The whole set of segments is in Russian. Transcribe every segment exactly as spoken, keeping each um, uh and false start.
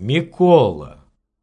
Микола.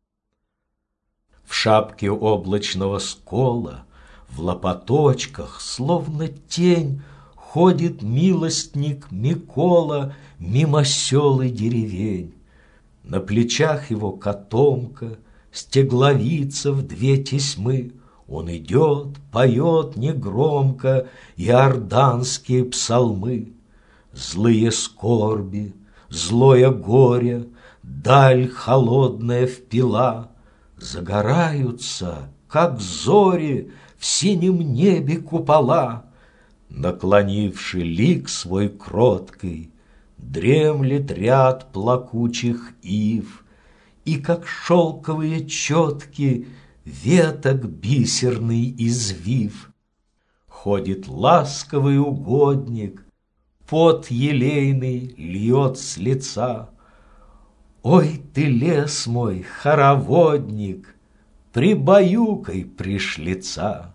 В шапке облачного скола, в лопаточках, словно тень, ходит милостник Микола мимо сел и деревень. На плечах его котомка, стегловица в две тесьмы. Он идет, поет негромко иорданские псалмы. Злые скорби, злое горе, даль холодная впила, загораются, как зори, в синем небе купола. Наклонивший лик свой кроткий, дремлет ряд плакучих ив, и, как шелковые четки, веток бисерный извив. Ходит ласковый угодник, пот елейный льет с лица. Ой ты, лес мой, хороводник, прибаюкай пришлица.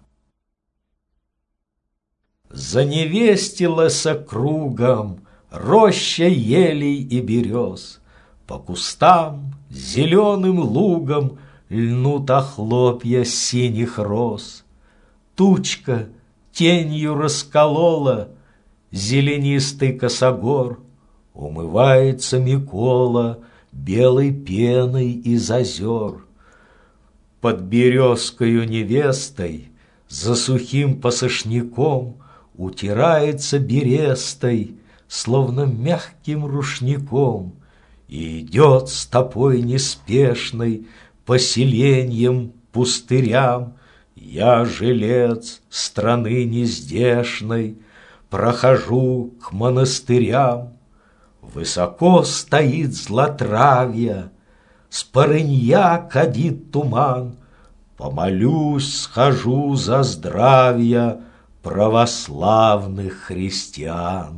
Заневестилась кругом роща елей и берез, по кустам зеленым лугом льнут охлопья синих роз. Тучка тенью расколола зеленистый косогор, умывается Микола белой пеной из озер. Под березкою невестой, за сухим посошняком, утирается берестой, словно мягким рушником, и идет стопой неспешной по селеньям, пустырям. Я, жилец страны нездешной, прохожу к монастырям. Высоко стоит златравье, с Порынья кадит туман. Помолюсь, схожу за здравье православных христиан.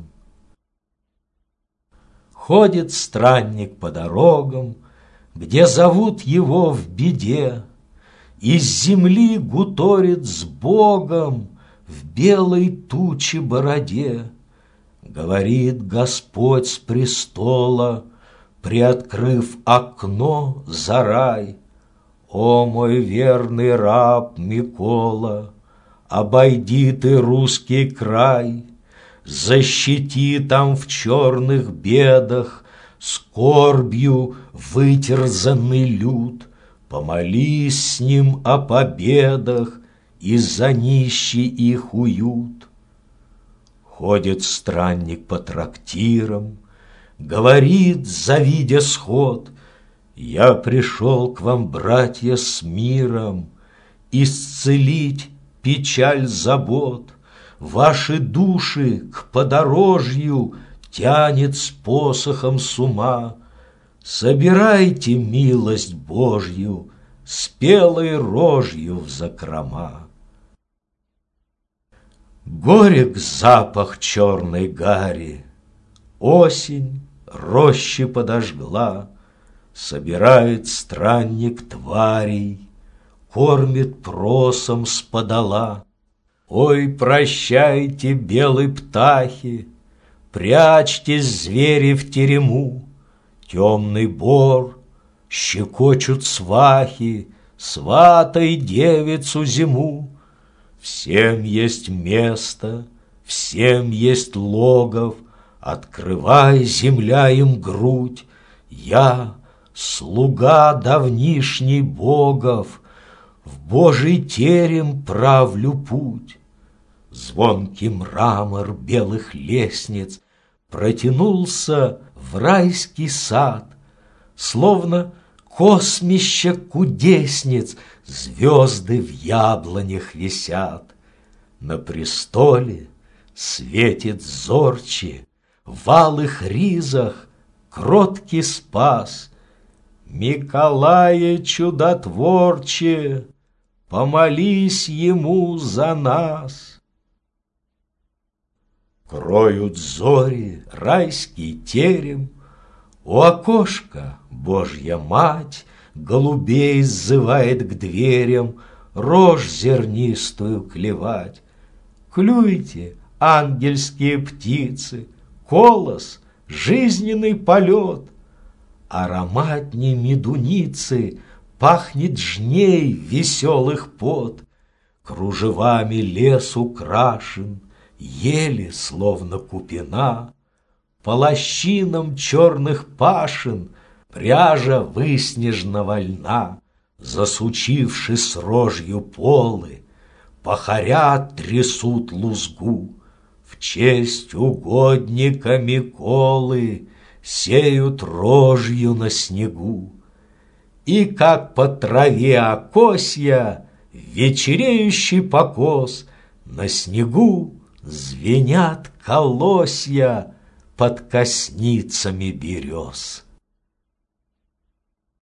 Ходит странник по дорогам, где зовут его в беде, из земли гуторит с Богом в белой туче бороде. Говорит Господь с престола, приоткрыв окно за рай: о, мой верный раб Микола, обойди ты русский край, защити там в черных бедах скорбью вытерзанный люд, помолись с ним о победах и за нищий их уют. Ходит странник по трактирам, говорит, завидя сход: я пришел к вам, братья, с миром, исцелить печаль забот. Ваши души к подорожью тянет с посохом с ума. Собирайте милость Божью спелой рожью в закрома. Горек запах черной гари, осень рощи подожгла. Собирает странник тварей, кормит просом с подола. Ой, прощайте, белые птахи, прячьтесь, звери, в терему. Темный бор щекочут свахи, сватай девицу зиму. Всем есть место, всем есть логов, открывай, земля, им грудь. Я, слуга давнишний богов, в Божий терем правлю путь. Звонкий мрамор белых лестниц протянулся в райский сад, словно космище кудесниц звезды в яблонях висят. На престоле светит зорче, в алых ризах кроткий спас. Миколае чудотворче, помолись ему за нас. Кроют зори райский терем, у окошка Божья Мать голубей сзывает к дверям рожь зернистую клевать. Клюйте, ангельские птицы, колос, жизненный полет. Ароматней медуницы пахнет жней веселых пот. Кружевами лес украшен, ели словно купина, по лощинам черных пашин пряжа выснежного льна. Засучивши с рожью полы, пахаря трясут лузгу, в честь угодника Миколы сеют рожью на снегу. И как по траве окосья вечереющий покос, на снегу звенят колосья под косницами берез.